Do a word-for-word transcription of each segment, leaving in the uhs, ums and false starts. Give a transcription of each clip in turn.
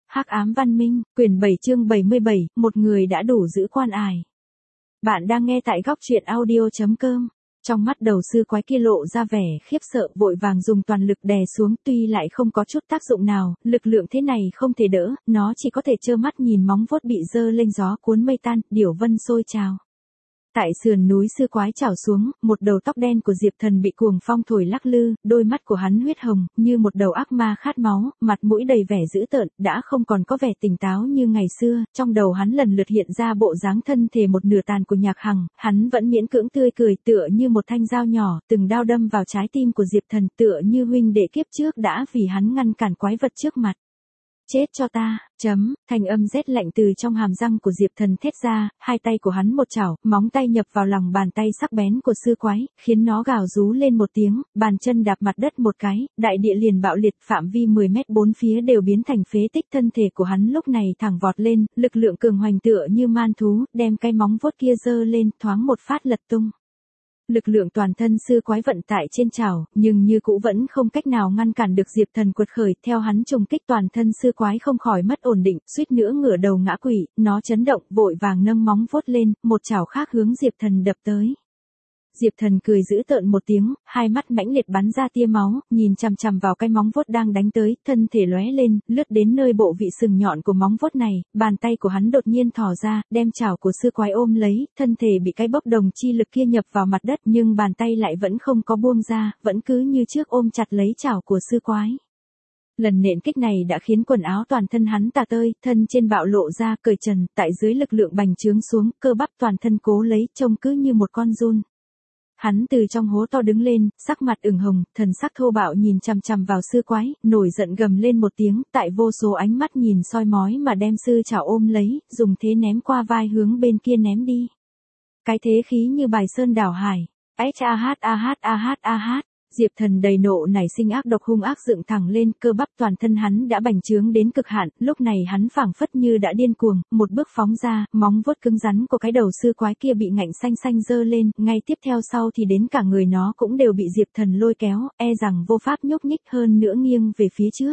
Hắc ám văn minh, quyển bảy chương bảy mươi bảy, một người đã đủ giữ quan ải. Bạn đang nghe tại góc truyện audio chấm com. Trong mắt đầu sư quái kia lộ ra vẻ khiếp sợ, vội vàng dùng toàn lực đè xuống, tuy lại không có chút tác dụng nào, lực lượng thế này không thể đỡ, nó chỉ có thể trơ mắt nhìn móng vuốt bị dơ lên gió cuốn mây tan, điểu vân sôi trào. Tại sườn núi sư quái trào xuống, một đầu tóc đen của Diệp Thần bị cuồng phong thổi lắc lư, đôi mắt của hắn huyết hồng, như một đầu ác ma khát máu, mặt mũi đầy vẻ dữ tợn, đã không còn có vẻ tỉnh táo như ngày xưa, trong đầu hắn lần lượt hiện ra bộ dáng thân thể một nửa tàn của Nhạc Hằng, hắn vẫn miễn cưỡng tươi cười tựa như một thanh dao nhỏ, từng đao đâm vào trái tim của Diệp Thần tựa như huynh đệ kiếp trước đã vì hắn ngăn cản quái vật trước mặt. Chết cho ta, chấm, thanh âm rét lạnh từ trong hàm răng của Diệp Thần thét ra, hai tay của hắn một chảo, móng tay nhập vào lòng bàn tay sắc bén của sư quái, khiến nó gào rú lên một tiếng, bàn chân đạp mặt đất một cái, đại địa liền bạo liệt, phạm vi mười mét bốn phía đều biến thành phế tích, thân thể của hắn lúc này thẳng vọt lên, lực lượng cường hoành tựa như man thú, đem cái móng vuốt kia giơ lên, thoáng một phát lật tung. Lực lượng toàn thân sư quái vận tải trên chảo, nhưng như cũ vẫn không cách nào ngăn cản được Diệp Thần quật khởi, theo hắn trùng kích toàn thân sư quái không khỏi mất ổn định, suýt nữa ngửa đầu ngã quỵ, nó chấn động, vội vàng nâng móng vuốt lên, một chảo khác hướng Diệp Thần đập tới. Diệp Thần cười dữ tợn một tiếng, hai mắt mãnh liệt bắn ra tia máu, nhìn chằm chằm vào cái móng vuốt đang đánh tới, thân thể lóe lên, lướt đến nơi bộ vị sừng nhọn của móng vuốt này, bàn tay của hắn đột nhiên thò ra, đem chảo của sư quái ôm lấy, thân thể bị cái bốc đồng chi lực kia nhập vào mặt đất, nhưng bàn tay lại vẫn không có buông ra, vẫn cứ như trước ôm chặt lấy chảo của sư quái. Lần nện kích này đã khiến quần áo toàn thân hắn tả tơi, thân trên bạo lộ ra, cởi trần, tại dưới lực lượng bành trướng xuống, cơ bắp toàn thân cố lấy, trông cứ như một con giun. Hắn từ trong hố to đứng lên, sắc mặt ửng hồng, thần sắc thô bạo nhìn chằm chằm vào sư quái, nổi giận gầm lên một tiếng, tại vô số ánh mắt nhìn soi mói mà đem sư chảo ôm lấy, dùng thế ném qua vai hướng bên kia ném đi. Cái thế khí như bài sơn đảo hải. Ah ah ah ah. Diệp Thần đầy nộ nảy sinh ác độc hung ác dựng thẳng lên, cơ bắp toàn thân hắn đã bành trướng đến cực hạn, lúc này hắn phảng phất như đã điên cuồng, một bước phóng ra, móng vuốt cứng rắn của cái đầu sư quái kia bị ngạnh xanh xanh giơ lên, ngay tiếp theo sau thì đến cả người nó cũng đều bị Diệp Thần lôi kéo, e rằng vô pháp nhúc nhích, hơn nữa nghiêng về phía trước.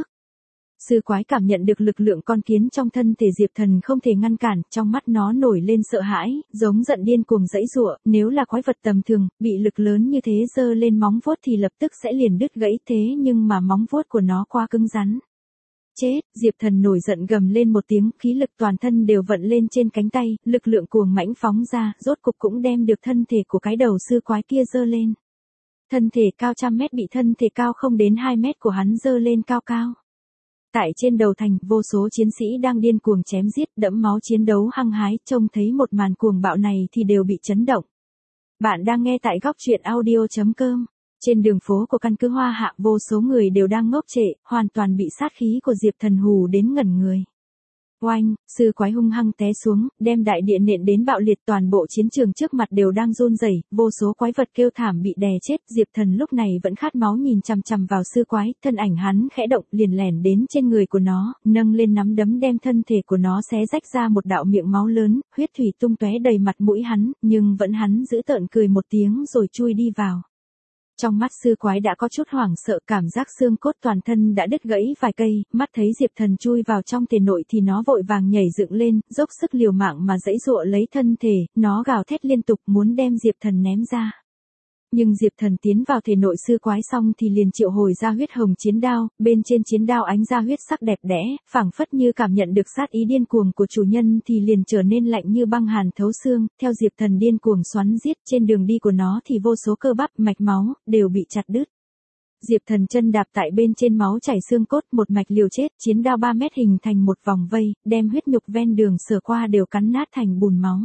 Sư quái cảm nhận được lực lượng con kiến trong thân thể Diệp Thần không thể ngăn cản, trong mắt nó nổi lên sợ hãi, giống giận điên cuồng giãy giụa, nếu là quái vật tầm thường, bị lực lớn như thế giơ lên móng vuốt thì lập tức sẽ liền đứt gãy, thế nhưng mà móng vuốt của nó quá cứng rắn. Chết, Diệp Thần nổi giận gầm lên một tiếng, khí lực toàn thân đều vận lên trên cánh tay, lực lượng cuồng mãnh phóng ra, rốt cục cũng đem được thân thể của cái đầu sư quái kia giơ lên. Thân thể cao trăm mét bị thân thể cao không đến hai mét của hắn giơ lên cao cao. Tại trên đầu thành, vô số chiến sĩ đang điên cuồng chém giết, đẫm máu chiến đấu hăng hái, trông thấy một màn cuồng bạo này thì đều bị chấn động. Bạn đang nghe tại góc truyện audio chấm com. Trên đường phố của căn cứ Hoa Hạ, vô số người đều đang ngốc trệ, hoàn toàn bị sát khí của Diệp Thần hù đến ngẩn người. Oanh, sư quái hung hăng té xuống, đem đại địa nện đến bạo liệt, toàn bộ chiến trường trước mặt đều đang run rẩy, vô số quái vật kêu thảm bị đè chết, Diệp Thần lúc này vẫn khát máu nhìn chằm chằm vào sư quái, thân ảnh hắn khẽ động, liền lẻn đến trên người của nó, nâng lên nắm đấm đem thân thể của nó xé rách ra một đạo miệng máu lớn, huyết thủy tung tóe đầy mặt mũi hắn, nhưng vẫn hắn giữ tợn cười một tiếng rồi chui đi vào. Trong mắt sư quái đã có chút hoảng sợ, cảm giác xương cốt toàn thân đã đứt gãy vài cây, mắt thấy Diệp Thần chui vào trong thể nội thì nó vội vàng nhảy dựng lên, dốc sức liều mạng mà giãy giụa lấy thân thể, nó gào thét liên tục muốn đem Diệp Thần ném ra. Nhưng Diệp Thần tiến vào thể nội sư quái xong thì liền triệu hồi ra huyết hồng chiến đao, bên trên chiến đao ánh ra huyết sắc đẹp đẽ, phảng phất như cảm nhận được sát ý điên cuồng của chủ nhân thì liền trở nên lạnh như băng hàn thấu xương, theo Diệp Thần điên cuồng xoắn giết, trên đường đi của nó thì vô số cơ bắp, mạch máu, đều bị chặt đứt. Diệp Thần chân đạp tại bên trên máu chảy xương cốt, một mạch liều chết, chiến đao ba mét hình thành một vòng vây, đem huyết nhục ven đường sờ qua đều cắn nát thành bùn máu.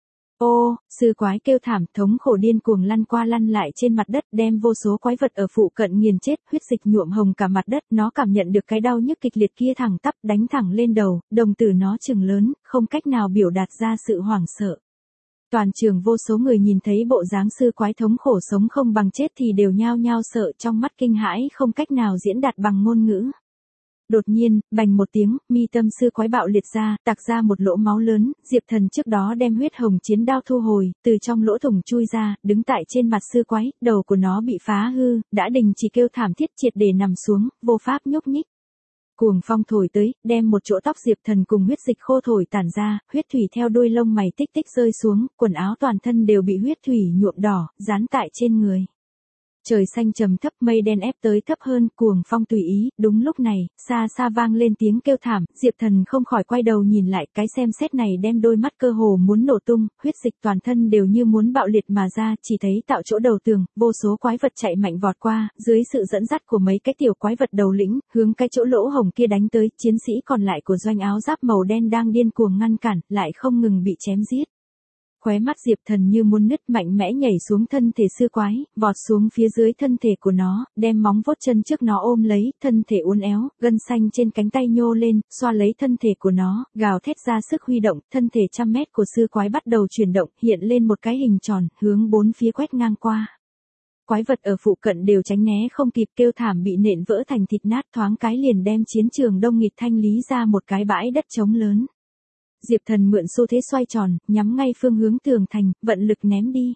Ô, sư quái kêu thảm, thống khổ điên cuồng lăn qua lăn lại trên mặt đất, đem vô số quái vật ở phụ cận nghiền chết, huyết dịch nhuộm hồng cả mặt đất, nó cảm nhận được cái đau nhức kịch liệt kia thẳng tắp đánh thẳng lên đầu, đồng tử nó trừng lớn, không cách nào biểu đạt ra sự hoảng sợ. Toàn trường vô số người nhìn thấy bộ dáng sư quái thống khổ sống không bằng chết thì đều nhao nhao sợ, trong mắt kinh hãi không cách nào diễn đạt bằng ngôn ngữ. Đột nhiên, bành một tiếng, mi tâm sư quái bạo liệt ra, tạc ra một lỗ máu lớn, Diệp Thần trước đó đem huyết hồng chiến đao thu hồi, từ trong lỗ thủng chui ra, đứng tại trên mặt sư quái, đầu của nó bị phá hư, đã đình chỉ kêu thảm thiết triệt để nằm xuống, vô pháp nhúc nhích. Cuồng phong thổi tới, đem một chỗ tóc Diệp Thần cùng huyết dịch khô thổi tản ra, huyết thủy theo đuôi lông mày tích tích rơi xuống, quần áo toàn thân đều bị huyết thủy nhuộm đỏ, dán tại trên người. Trời xanh trầm thấp, mây đen ép tới thấp hơn, cuồng phong tùy ý, đúng lúc này, xa xa vang lên tiếng kêu thảm, Diệp Thần không khỏi quay đầu nhìn lại, cái xem xét này đem đôi mắt cơ hồ muốn nổ tung, huyết dịch toàn thân đều như muốn bạo liệt mà ra, chỉ thấy tạo chỗ đầu tường, vô số quái vật chạy mạnh vọt qua, dưới sự dẫn dắt của mấy cái tiểu quái vật đầu lĩnh, hướng cái chỗ lỗ hổng kia đánh tới, chiến sĩ còn lại của doanh áo giáp màu đen đang điên cuồng ngăn cản, lại không ngừng bị chém giết. Khóe mắt Diệp Thần như muốn nứt, mạnh mẽ nhảy xuống thân thể sư quái, vọt xuống phía dưới thân thể của nó, đem móng vuốt chân trước nó ôm lấy, thân thể uốn éo, gân xanh trên cánh tay nhô lên, xoa lấy thân thể của nó, gào thét ra sức huy động, thân thể trăm mét của sư quái bắt đầu chuyển động, hiện lên một cái hình tròn, hướng bốn phía quét ngang qua. Quái vật ở phụ cận đều tránh né không kịp, kêu thảm bị nện vỡ thành thịt nát, thoáng cái liền đem chiến trường đông nghịt thanh lý ra một cái bãi đất trống lớn. Diệp Thần mượn xu thế xoay tròn, nhắm ngay phương hướng tường thành, vận lực ném đi.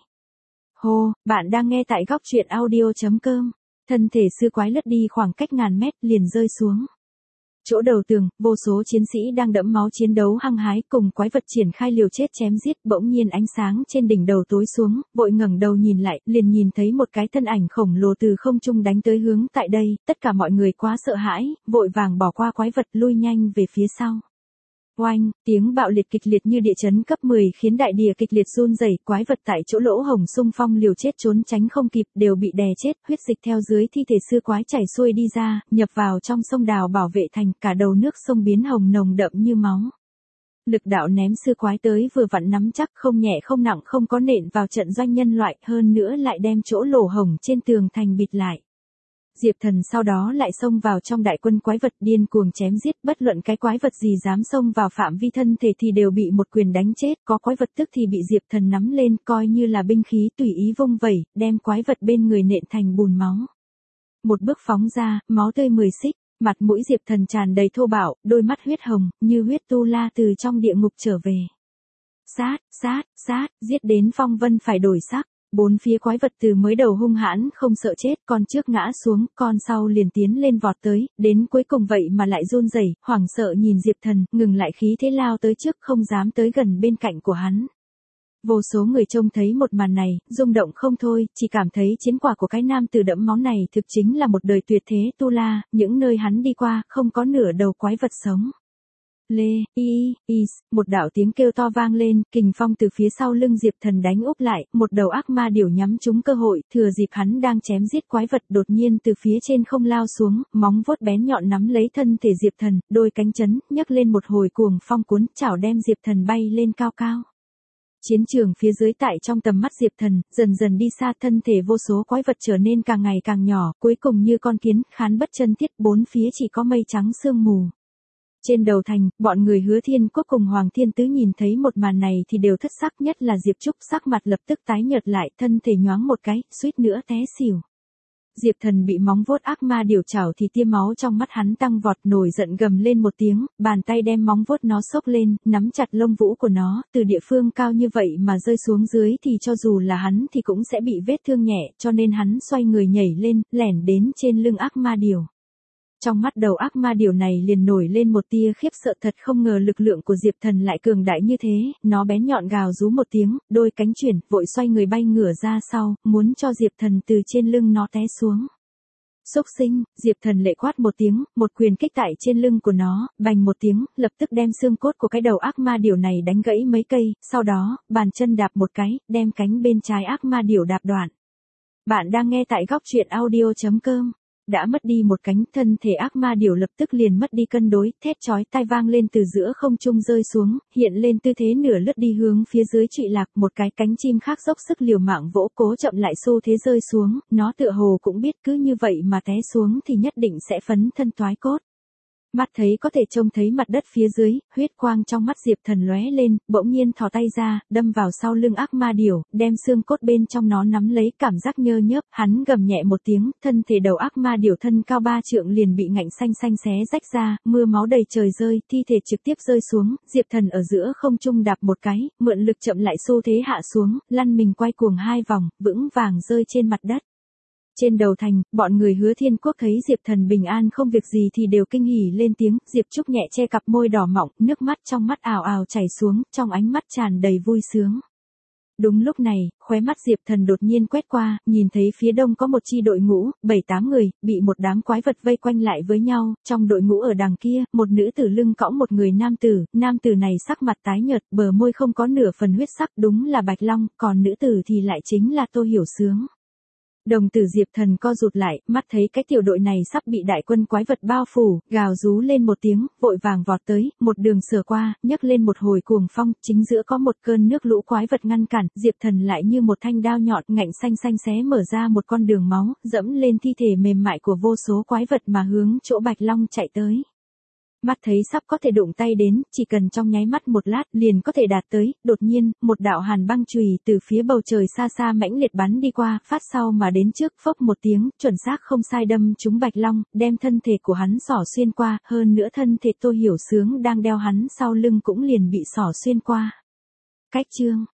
Hô, bạn đang nghe tại góc truyện audio chấm com. Thân thể sư quái lướt đi khoảng cách ngàn mét, liền rơi xuống. Chỗ đầu tường, vô số chiến sĩ đang đẫm máu chiến đấu hăng hái cùng quái vật triển khai liều chết chém giết, bỗng nhiên ánh sáng trên đỉnh đầu tối xuống, vội ngẩng đầu nhìn lại, liền nhìn thấy một cái thân ảnh khổng lồ từ không trung đánh tới hướng tại đây, tất cả mọi người quá sợ hãi, vội vàng bỏ qua quái vật lui nhanh về phía sau. Oanh, tiếng bạo liệt kịch liệt như địa chấn cấp mười khiến đại địa kịch liệt run rẩy, quái vật tại chỗ lỗ hổng xung phong liều chết trốn tránh không kịp, đều bị đè chết, huyết dịch theo dưới thi thể sư quái chảy xuôi đi ra, nhập vào trong sông đào bảo vệ thành, cả đầu nước sông biến hồng nồng đậm như máu. Lực đạo ném sư quái tới vừa vặn nắm chắc, không nhẹ không nặng, không có nện vào trận doanh nhân loại, hơn nữa lại đem chỗ lỗ hổng trên tường thành bịt lại. Diệp Thần sau đó lại xông vào trong đại quân quái vật, điên cuồng chém giết, bất luận cái quái vật gì dám xông vào phạm vi thân thể thì đều bị một quyền đánh chết, có quái vật tức thì bị Diệp Thần nắm lên, coi như là binh khí tùy ý vung vẩy, đem quái vật bên người nện thành bùn máu. Một bước phóng ra, máu tươi mười xích, mặt mũi Diệp Thần tràn đầy thô bạo, đôi mắt huyết hồng, như huyết tu la từ trong địa ngục trở về. Sát, sát, sát, giết đến phong vân phải đổi sắc. Bốn phía quái vật từ mới đầu hung hãn không sợ chết, con trước ngã xuống, con sau liền tiến lên vọt tới, đến cuối cùng vậy mà lại run rẩy, hoảng sợ nhìn Diệp Thần, ngừng lại khí thế lao tới trước, không dám tới gần bên cạnh của hắn. Vô số người trông thấy một màn này, rung động không thôi, chỉ cảm thấy chiến quả của cái nam tử đẫm máu này thực chính là một đời tuyệt thế tu la, những nơi hắn đi qua, không có nửa đầu quái vật sống. Lê, y, y, một đạo tiếng kêu to vang lên, kình phong từ phía sau lưng Diệp Thần đánh úp lại, một đầu ác ma điểu nhắm trúng cơ hội, thừa dịp hắn đang chém giết quái vật đột nhiên từ phía trên không lao xuống, móng vuốt bén nhọn nắm lấy thân thể Diệp Thần, đôi cánh chấn, nhấc lên một hồi cuồng phong cuốn, chảo đem Diệp Thần bay lên cao cao. Chiến trường phía dưới tại trong tầm mắt Diệp Thần, dần dần đi xa, thân thể vô số quái vật trở nên càng ngày càng nhỏ, cuối cùng như con kiến, khán bất chân thiết, bốn phía chỉ có mây trắng sương mù. Trên đầu thành, bọn người Hứa Thiên Quốc cùng Hoàng Thiên Tứ nhìn thấy một màn này thì đều thất sắc, nhất là Diệp Trúc sắc mặt lập tức tái nhợt lại, thân thể nhoáng một cái, suýt nữa té xỉu. Diệp Thần bị móng vuốt ác ma điều chảo thì tia máu trong mắt hắn tăng vọt, nổi giận gầm lên một tiếng, bàn tay đem móng vuốt nó xốc lên, nắm chặt lông vũ của nó, từ địa phương cao như vậy mà rơi xuống dưới thì cho dù là hắn thì cũng sẽ bị vết thương nhẹ, cho nên hắn xoay người nhảy lên, lẻn đến trên lưng ác ma điều. Trong mắt đầu ác ma điều này liền nổi lên một tia khiếp sợ, thật không ngờ lực lượng của Diệp Thần lại cường đại như thế, nó bén nhọn gào rú một tiếng, đôi cánh chuyển, vội xoay người bay ngửa ra sau, muốn cho Diệp Thần từ trên lưng nó té xuống. Xúc sinh, Diệp Thần lệ quát một tiếng, một quyền kích tại trên lưng của nó, bành một tiếng, lập tức đem xương cốt của cái đầu ác ma điểu này đánh gãy mấy cây, sau đó, bàn chân đạp một cái, đem cánh bên trái ác ma điểu đạp đoạn. Bạn đang nghe tại góc truyện audio chấm com. Đã mất đi một cánh, thân thể ác ma điểu lập tức liền mất đi cân đối, thét chói tai vang lên từ giữa không trung rơi xuống, hiện lên tư thế nửa lướt đi hướng phía dưới trụy lạc, một cái cánh chim khác dốc sức liều mạng vỗ cố chậm lại xu thế rơi xuống, nó tựa hồ cũng biết cứ như vậy mà té xuống thì nhất định sẽ phấn thân toái cốt. Mắt thấy có thể trông thấy mặt đất phía dưới, huyết quang trong mắt Diệp Thần lóe lên, bỗng nhiên thò tay ra, đâm vào sau lưng ác ma điểu, đem xương cốt bên trong nó nắm lấy, cảm giác nhơ nhớp, hắn gầm nhẹ một tiếng, thân thể đầu ác ma điểu thân cao ba trượng liền bị ngạnh xanh xanh xé rách ra, mưa máu đầy trời rơi, thi thể trực tiếp rơi xuống, Diệp Thần ở giữa không trung đạp một cái, mượn lực chậm lại xu thế hạ xuống, lăn mình quay cuồng hai vòng, vững vàng rơi trên mặt đất. Trên đầu thành, bọn người Hứa Thiên Quốc thấy Diệp Thần bình an không việc gì thì đều kinh hỉ lên tiếng, Diệp Trúc nhẹ che cặp môi đỏ mọng, nước mắt trong mắt ào ào chảy xuống, trong ánh mắt tràn đầy vui sướng. Đúng lúc này, khóe mắt Diệp Thần đột nhiên quét qua, nhìn thấy phía đông có một chi đội ngũ, bảy tám người, bị một đám quái vật vây quanh lại với nhau, trong đội ngũ ở đằng kia, một nữ tử lưng cõng một người nam tử, nam tử này sắc mặt tái nhợt, bờ môi không có nửa phần huyết sắc, đúng là Bạch Long, còn nữ tử thì lại chính là Tô Hiểu Sướng. Đồng tử Diệp Thần co rụt lại, mắt thấy cái tiểu đội này sắp bị đại quân quái vật bao phủ, gào rú lên một tiếng, vội vàng vọt tới, một đường sờ qua, nhấc lên một hồi cuồng phong, chính giữa có một cơn nước lũ quái vật ngăn cản, Diệp Thần lại như một thanh đao nhọn, ngạnh xanh xanh xé mở ra một con đường máu, dẫm lên thi thể mềm mại của vô số quái vật mà hướng chỗ Bạch Long chạy tới. Mắt thấy sắp có thể đụng tay đến, chỉ cần trong nháy mắt một lát liền có thể đạt tới, đột nhiên, một đạo hàn băng chùy từ phía bầu trời xa xa mãnh liệt bắn đi qua, phát sau mà đến trước, phốc một tiếng, chuẩn xác không sai đâm trúng Bạch Long, đem thân thể của hắn xỏ xuyên qua, hơn nữa thân thể Tô Hiểu Sướng đang đeo hắn sau lưng cũng liền bị xỏ xuyên qua. Cách chương